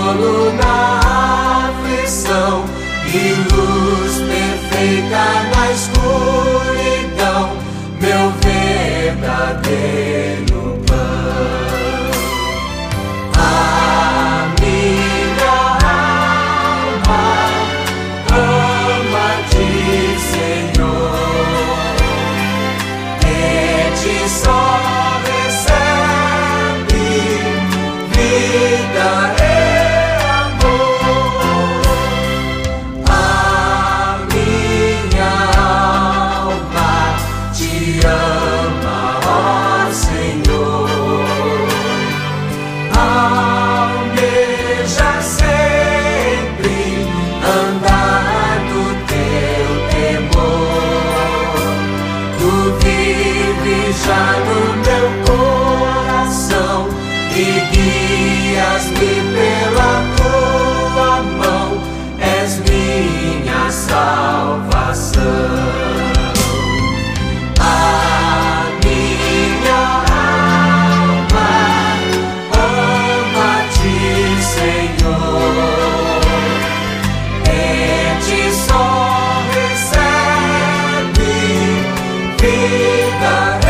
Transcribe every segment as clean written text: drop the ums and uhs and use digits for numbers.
consolo na aflição e luz perfeita na escuridão, meu verdadeiro pão. A minha alma ama-te, Senhor, de ti só recebe vida e amor. A minha alma te ama, ó Senhor. Almeja sempre andar no teu temor. Tu vives já no meu coração e guias-me pela tua mão. És minha salvação. A minha alma ama-te, Senhor, de ti só recebe vida e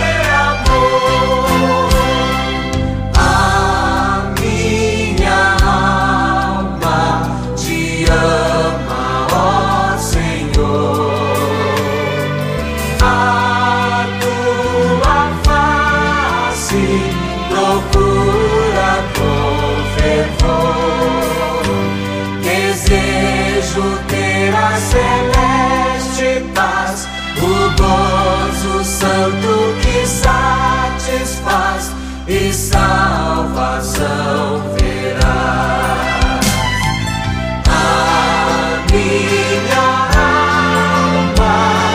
amor. A minha alma te ama, ó Senhor. A tua face procura com fervor. Desejo ter a celeste paz, o gozo santo que satisfaz e salvação verás. A minha alma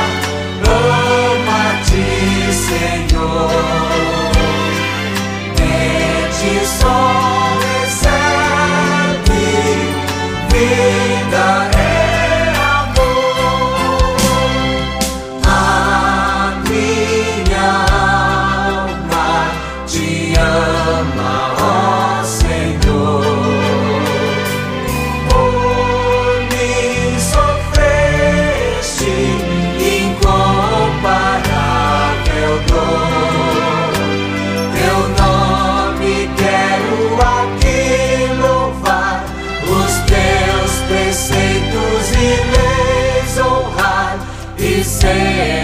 ama-te, Senhor, de ti só recebe vida e amor. A minha alma te ama, ó Senhor. Por mim sofreste incomparável dor. Teu nome quero aqui louvar, os teus preceitos e leis honrar e ser